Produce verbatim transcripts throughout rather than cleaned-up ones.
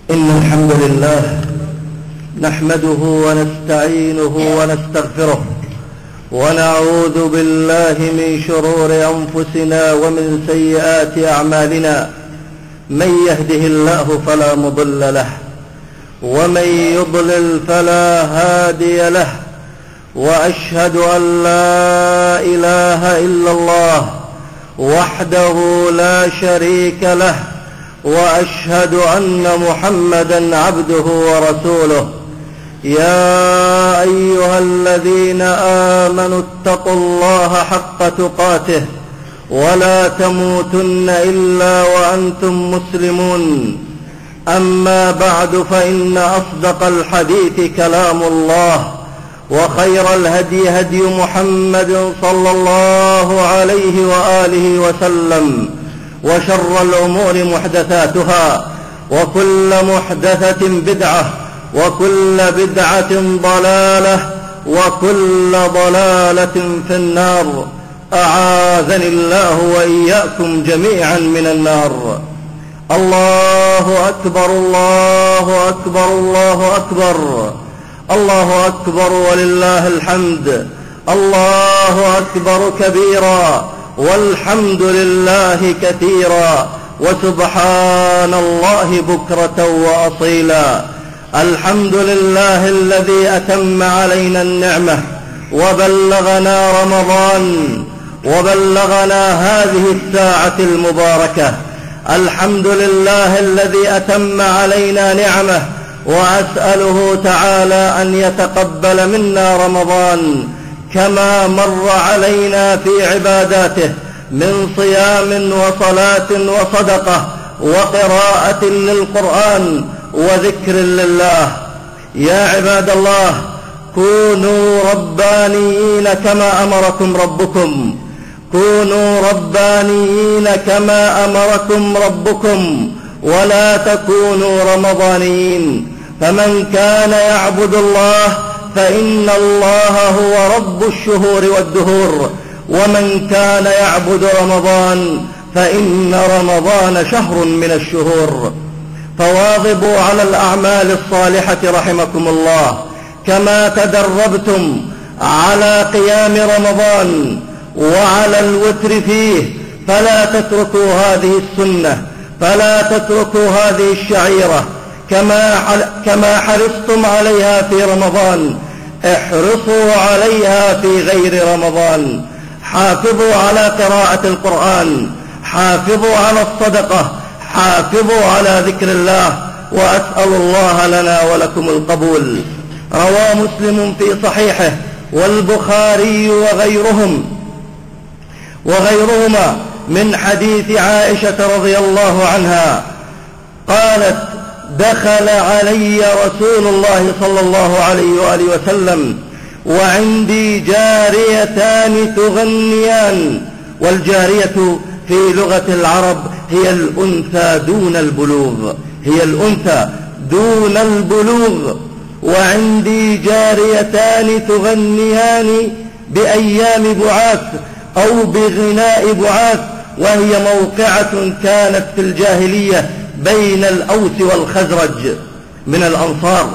إن الحمد لله نحمده ونستعينه ونستغفره ونعوذ بالله من شرور أنفسنا ومن سيئات أعمالنا. من يهده الله فلا مضل له ومن يضلل فلا هادي له، وأشهد أن لا إله إلا الله وحده لا شريك له، وأشهد أن محمدا عبده ورسوله. يا أيها الذين آمنوا اتقوا الله حق تقاته ولا تموتن إلا وأنتم مسلمون. أما بعد، فإن أصدق الحديث كلام الله، وخير الهدي هدي محمد صلى الله عليه وآله وسلم، وشر الأمور محدثاتها، وكل محدثة بدعة، وكل بدعة ضلالة، وكل ضلالة في النار. أعاذني الله وإياكم جميعا من النار. الله أكبر الله أكبر الله أكبر الله أكبر ولله الحمد. الله أكبر كبيرا والحمد لله كثيرا، وسبحان الله بكرة وأصيلا. الحمد لله الذي أتم علينا النعمة وبلغنا رمضان وبلغنا هذه الساعة المباركة. الحمد لله الذي أتم علينا نعمه، وأسأله تعالى أن يتقبل منا رمضان كما مر علينا في عباداته من صيام وصلاة وصدقة وقراءة للقرآن وذكر لله. يا عباد الله، كونوا ربانيين كما أمركم ربكم كونوا ربانيين كما أمركم ربكم ولا تكونوا رمضانيين. فمن كان يعبد الله فإن الله هو رب الشهور والدهور، ومن كان يعبد رمضان فإن رمضان شهر من الشهور. فواظبوا على الأعمال الصالحة رحمكم الله، كما تدربتم على قيام رمضان وعلى الوتر فيه، فلا تتركوا هذه السنة، فلا تتركوا هذه الشعيرة. كما كما حرصتم عليها في رمضان، احرصوا عليها في غير رمضان. حافظوا على قراءة القرآن، حافظوا على الصدقة، حافظوا على ذكر الله، وأسأل الله لنا ولكم القبول. روى مسلم في صحيحه والبخاري وغيرهم وغيرهما من حديث عائشة رضي الله عنها قالت: دخل علي رسول الله صلى الله عليه وآله وسلم وعندي جاريتان تغنيان. والجارية في لغة العرب هي الأنثى دون البلوغ هي الأنثى دون البلوغ وعندي جاريتان تغنيان بأيام بعاث أو بغناء بعاث، وهي موقعة كانت في الجاهلية بين الأوس والخزرج من الأنصار.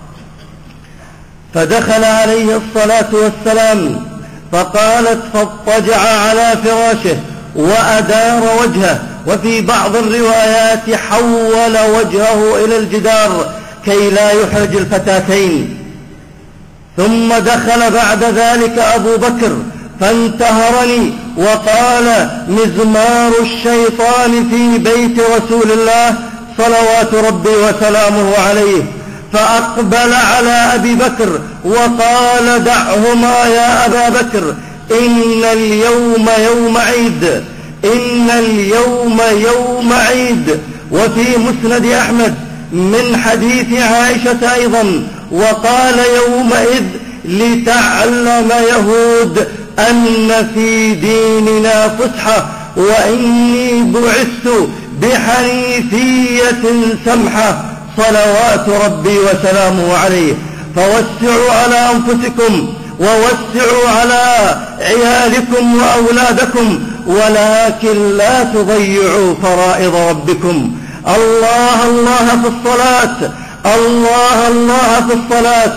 فدخل عليه الصلاة والسلام فقالت فاضطجع على فراشه وأدار وجهه، وفي بعض الروايات حول وجهه إلى الجدار كي لا يحرج الفتاتين. ثم دخل بعد ذلك أبو بكر فانتهرني وقال: مزمار الشيطان في بيت رسول الله صلوات ربي وسلامه عليه. فأقبل على أبي بكر وقال: دعهما يا أبا بكر، إن اليوم يوم عيد إن اليوم يوم عيد. وفي مسند أحمد من حديث عائشة أيضا: وقال يومئذ لتعلم يهود أن في ديننا فسحة، وإني بعثت بحنيفية سمحة صلوات ربي وسلامه عليه. فوسعوا على أنفسكم ووسعوا على عيالكم وأولادكم، ولكن لا تضيعوا فرائض ربكم. الله الله في الصلاة، الله الله في الصلاة،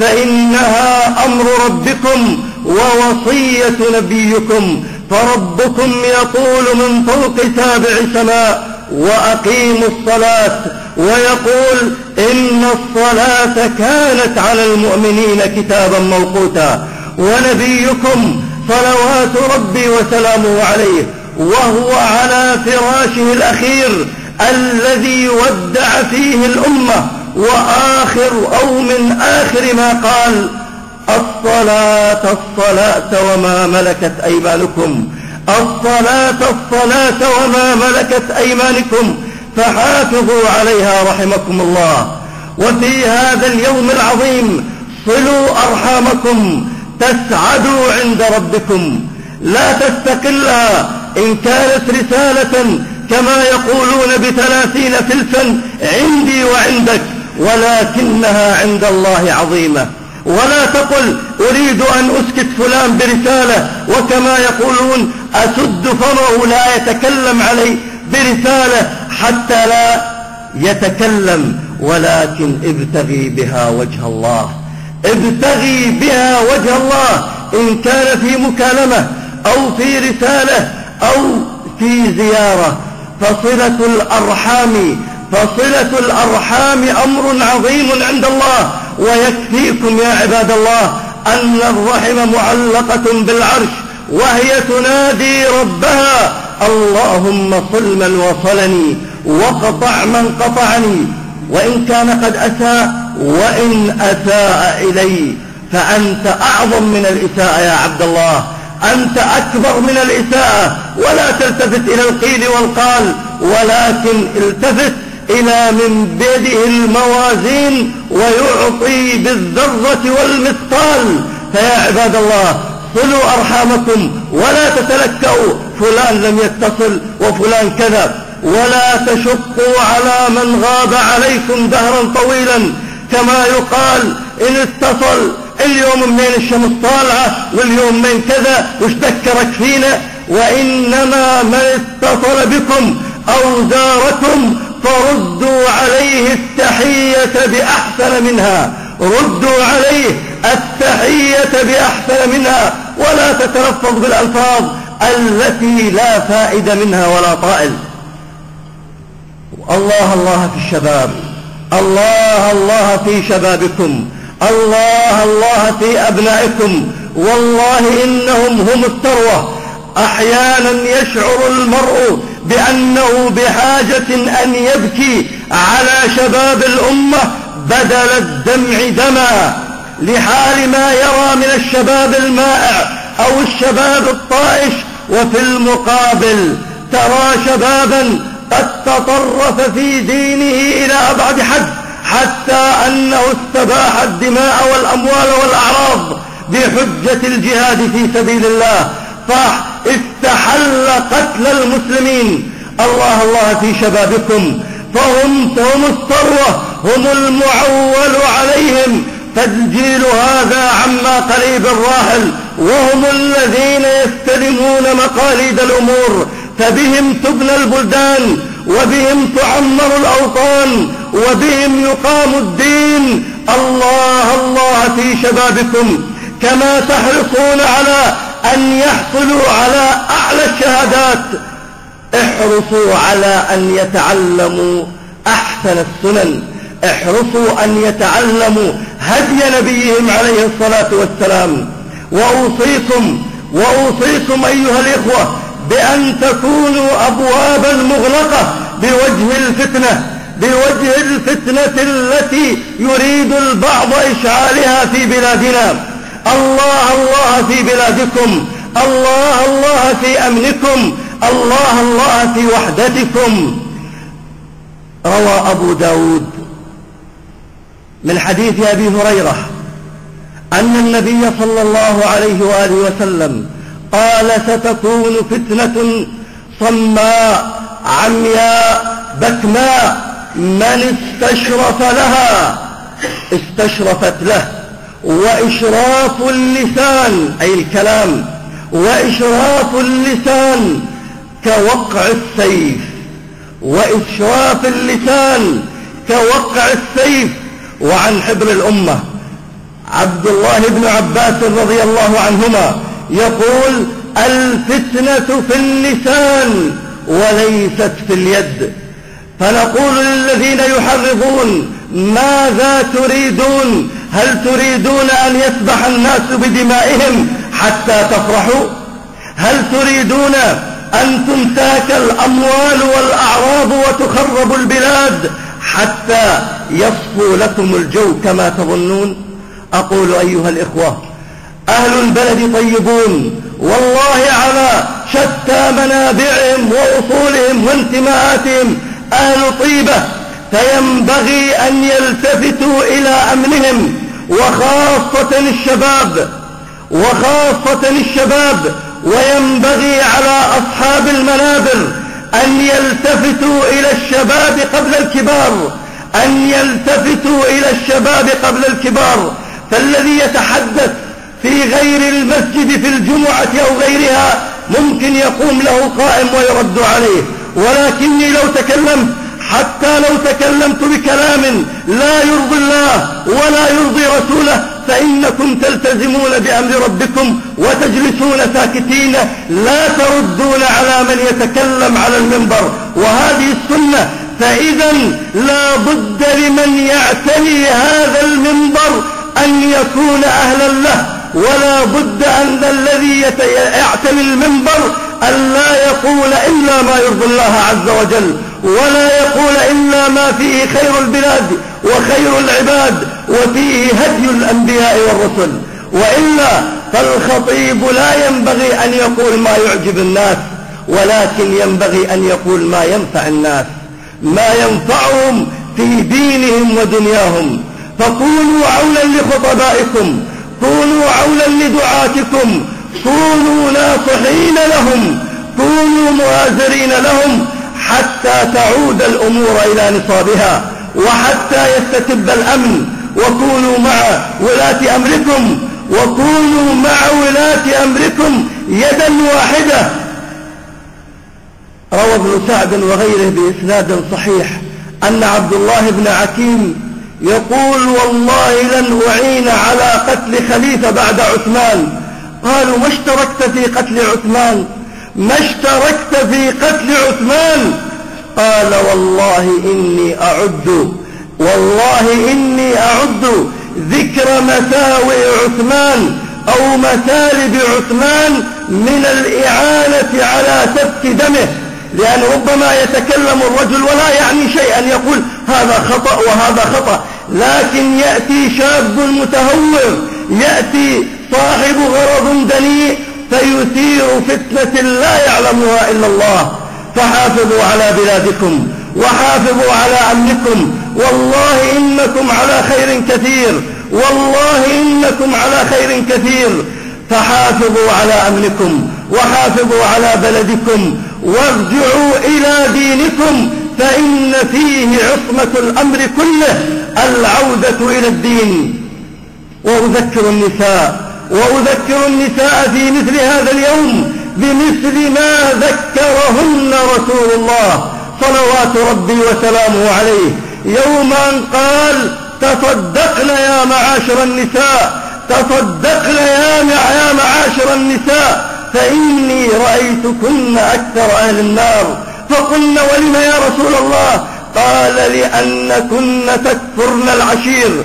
فإنها أمر ربكم ووصية نبيكم، فربكم يقول من فوق سابع سماء: وأقيموا الصلاة، ويقول: إن الصلاة كانت على المؤمنين كتابا موقوتا. ونبيكم صلوات ربي وسلامه عليه وهو على فراشه الأخير الذي ودع فيه الأمة، وآخر أو من آخر ما قال: الصلاة الصلاة وما ملكت أيمانكم، الصلاة الصلاة وما ملكت أيمانكم، فحافظوا عليها رحمكم الله. وفي هذا اليوم العظيم صلوا أرحامكم تسعدوا عند ربكم، لا تستقلها إن كانت رسالة كما يقولون بثلاثين فلسا عندي وعندك، ولكنها عند الله عظيمة. ولا تقل: أريد أن أسكت فلان برسالة، وكما يقولون: أسد فمه لا يتكلم علي برسالة حتى لا يتكلم، ولكن ابتغي بها وجه الله، ابتغي بها وجه الله، إن كان في مكالمة أو في رسالة أو في زيارة. فصلة الأرحام فصلة الأرحام أمر عظيم عند الله. ويكفيكم يا عباد الله أن الرحم معلقة بالعرش، وهي تنادي ربها: اللهم صل من وصلني وقطع من قطعني، وإن كان قد أساء وإن أساء إلي، فأنت أعظم من الإساءة يا عبد الله، أنت أكبر من الإساءة. ولا تلتفت إلى القيل والقال، ولكن التفت إلى من بيده الموازين ويعطي بالذرة والمثقال. فيا عباد الله صلوا أرحامكم، ولا تتلكأوا فلان لم يتصل وفلان كذا، ولا تشقوا على من غاب عليكم دهرا طويلا. كما يقال: إن اتصل اليوم من الشمس طالعة واليوم من كذا، وش ذكرك فينا؟ وإنما من اتصل بكم أو زاركم فردوا عليه التحية بأحسن منها، ردوا عليه التحية بأحسن منها، ولا تتلفظ بالألفاظ التي لا فائدة منها ولا طائل. الله الله في الشباب، الله الله في شبابكم، الله الله في أبنائكم، والله إنهم هم الثروة. أحيانا يشعر المرء بأنه بحاجة أن يبكي على شباب الأمة بدل الدمع دما، لحال ما يرى من الشباب المائع أو الشباب الطائش. وفي المقابل ترى شبابا قد تطرف في دينه إلى أبعد حد، حتى أنه استباح الدماء والأموال والأعراض بحجة الجهاد في سبيل الله، فاستحل قتل المسلمين. الله الله في شبابكم، فهم هم الثروة، هم المعول عليهم، فالجيل هذا عما قريب الراحل، وهم الذين يستلمون مقاليد الأمور، فبهم تبنى البلدان، وبهم تعمر الأوطان، وبهم يقام الدين. الله الله في شبابكم، كما تحرصون على أن يحصلوا على أعلى الشهادات، احرصوا على أن يتعلموا أحسن السنن، احرصوا أن يتعلموا هدي نبيهم عليه الصلاة والسلام. وأوصيكم وأوصيكم أيها الإخوة بأن تكونوا أبوابا مغلقة بوجه الفتنة بوجه الفتنة التي يريد البعض إشعالها في بلادنا. الله الله في بلادكم، الله الله في أمنكم، الله الله في وحدتكم. روى أبو داود من حديث أبي هريرة أن النبي صلى الله عليه وآله وسلم قال: ستكون فتنة صماء عمياء بكماء، من استشرف لها استشرفت له. وإشراف اللسان أي الكلام، وإشراف اللسان كوقع السيف، وإشراف اللسان كوقع السيف وعن حبر الأمة. عبد الله بن عباس رضي الله عنهما يقول: الفتنة في اللسان وليست في اليد. فنقول للذين يحرضون: ماذا تريدون؟ هل تريدون أن يسبح الناس بدمائهم حتى تفرحوا؟ هل تريدون أن تمساك الأموال والأعراض وتخرب البلاد حتى يصفو لكم الجو كما تظنون؟ أقول أيها الإخوة: أهل البلد طيبون والله على شتى منابعهم وأصولهم وانتماءاتهم أهل طيبة، فينبغي أن يلتفتوا إلى أمنهم، وخاصة الشباب وخاصة الشباب وينبغي على أصحاب المنابر أن يلتفتوا إلى الشباب قبل الكبار أن يلتفتوا إلى الشباب قبل الكبار. فالذي يتحدث في غير المسجد في الجمعة أو غيرها ممكن يقوم له قائم ويرد عليه، ولكني لو تكلمت حتى لو تكلمت بكلام لا يرضي الله ولا يرضي رسوله فإنكم تلتزمون بأمر ربكم وتجلسون ساكتين لا تردون على من يتكلم على المنبر، وهذه السنة. فإذا لا بد لمن يعتني هذا المنبر أن يكون أهلا له، ولا بد أن الذي يعتني المنبر أن لا يقول إلا ما يرضي الله عز وجل، ولا يقول إلا ما فيه خير البلاد وخير العباد وفيه هدي الأنبياء والرسل. وإلا فالخطيب لا ينبغي أن يقول ما يعجب الناس، ولكن ينبغي أن يقول ما ينفع الناس، ما ينفعهم في دينهم ودنياهم. فكونوا عونا لخطبائكم، كونوا عونا لدعاتكم، كونوا ناصحين لهم، كونوا مؤازرين لهم حتى تعود الأمور إلى نصابها وحتى يستتب الأمن. وكونوا مع ولاة أمركم وكونوا مع ولاة أمركم يدا واحدة. روى ابن سعد وغيره بإسناد صحيح أن عبد الله بن عكيم يقول: والله لن أعين على قتل خليفة بعد عثمان. قالوا: ما اشتركت في قتل عثمان؟ ما اشتركت في قتل عثمان؟ قال: والله إني أعد والله إني أعد ذكر مساوئ عثمان أو مثالب عثمان من الإعانة على سفك دمه. لأن ربما يتكلم الرجل ولا يعني شيئا، يقول هذا خطأ وهذا خطأ، لكن يأتي شاب متهور، يأتي صاحب غرض دنيء فيثير فتنة لا يعلمها إلا الله. فحافظوا على بلادكم وحافظوا على أمنكم، والله إنكم على خير كثير، والله إنكم على خير كثير. فحافظوا على أمنكم وحافظوا على بلدكم وارجعوا إلى دينكم، فإن فيه عصمة الأمر كله العودة إلى الدين. وأذكر النساء وأذكر النساء في مثل هذا اليوم بمثل ما ذكرهن رسول الله صلوات ربي وسلامه عليه يوما قال: تصدقن يا معاشر النساء، تصدقن يا معاشر النساء، فإني رأيتكن أكثر أهل النار. فقلنا: ولم يا رسول الله؟ قال: لأنكن تكفرن العشير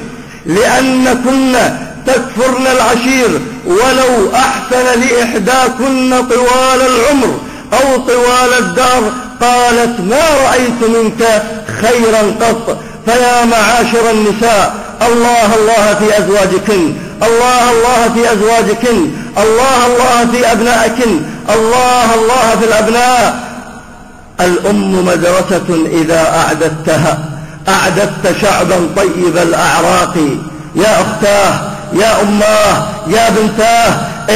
لأنكن تكفرن العشير ولو أحسن لإحداكن طوال العمر أو طوال الدار. قالت: ما رأيت منك خيرا قط. فيا معاشر النساء، الله الله في أزواجكن، الله الله في أزواجكن، الله الله في أبنائكن، الله الله في الأبناء. الأم مدرسة إذا أعددتها أعددت شعبا طيب الأعراق. يا أختاه، يا أماه، يا بنتاه،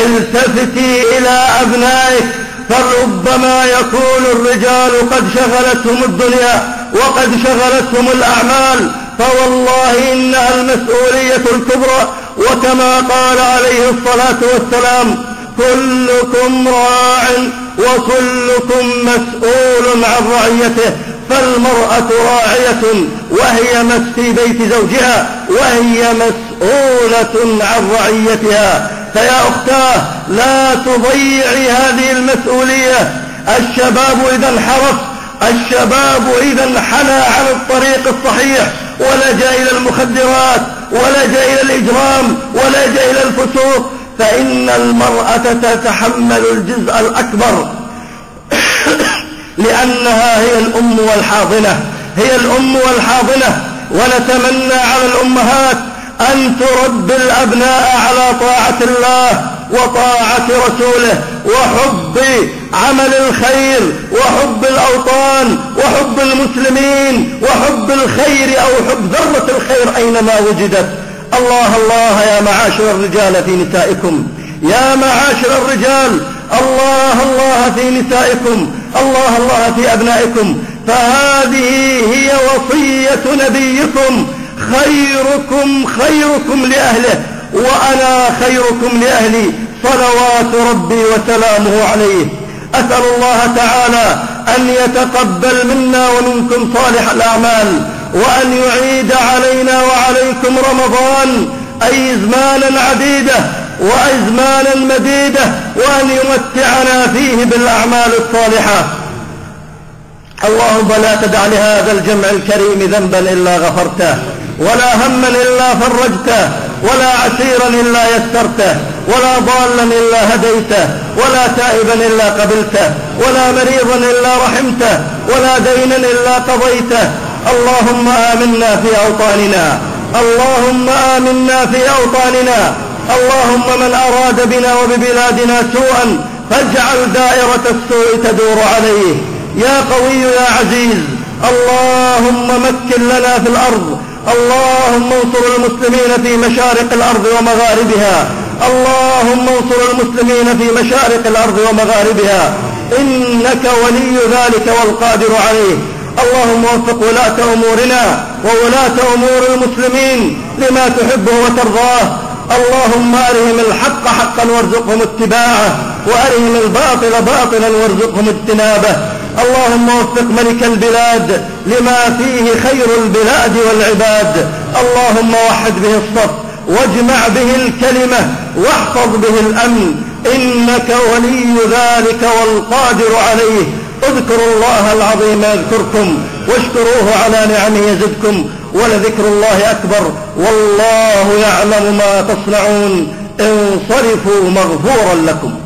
التفتي إلى أبنائك، فربما يكون الرجال قد شغلتهم الدنيا وقد شغلتهم الأعمال، فوالله إنها المسؤولية الكبرى. وكما قال عليه الصلاة والسلام: كلكم راع وكلكم مسؤول عن رعيته. فالمرأة راعية وهي في بيت زوجها وهي مسؤولة عن رعيتها. فيا أختاه لا تضيعي هذه المسؤولية. الشباب إذا انحرف، الشباب إذا انحنى عن الطريق الصحيح ولجأ إلى المخدرات ولجأ إلى الإجرام ولجأ إلى الفسوق، فإن المرأة تتحمل الجزء الأكبر لأنها هي الأم والحاضنة، هي الأم والحاضنة. ونتمنى على الأمهات أن تربي الأبناء على طاعة الله وطاعة رسوله وحب عمل الخير وحب الأوطان وحب المسلمين وحب الخير أو حب ذرة الخير أينما وجدت. الله الله يا معاشر الرجال في نسائكم، يا معاشر الرجال الله الله في نسائكم، الله الله في أبنائكم. فهذه هي وصية نبيكم: خيركم خيركم لأهله وأنا خيركم لأهلي، صلوات ربي وسلامه عليه. أسأل الله تعالى أن يتقبل منا ومنكم صالح الأعمال، وأن يعيد علينا وعليكم رمضان أزمانا عديدة وأزمانا مديدة، وأن يمتعنا فيه بالأعمال الصالحة. اللهم لا تدع لهذا الجمع الكريم ذنبا إلا غفرته، ولا هما إلا فرجته، ولا عسيرا إلا يسرته، ولا ضالا إلا هديته، ولا تائبا إلا قبلته، ولا مريضا إلا رحمته، ولا دينا إلا قضيته. اللهم آمنا في أوطاننا، اللهم آمنا في أوطاننا. اللهم من أراد بنا وببلادنا سوءا فاجعل دائرة السوء تدور عليه. يا قوي يا عزيز، اللهم مكن لنا في الأرض، اللهم انصر المسلمين في مشارق الأرض ومغاربها، اللهم انصر المسلمين في مشارق الأرض ومغاربها، إنك ولي ذلك والقادر عليه. اللهم وفق ولاة أمورنا وولاة أمور المسلمين لما تحبه وترضاه. اللهم أرهم الحق حقا وارزقهم اتباعه، وأرهم الباطل باطلا وارزقهم اجتنابه. اللهم وفق ملك البلاد لما فيه خير البلاد والعباد. اللهم وحد به الصف واجمع به الكلمة واحفظ به الأمن، إنك ولي ذلك والقادر عليه. اذكروا الله العظيم يذكركم، واشكروه على نعمه يزدكم، ولذكر الله أكبر، والله يعلم ما تصنعون. انصرفوا مغفورا لكم.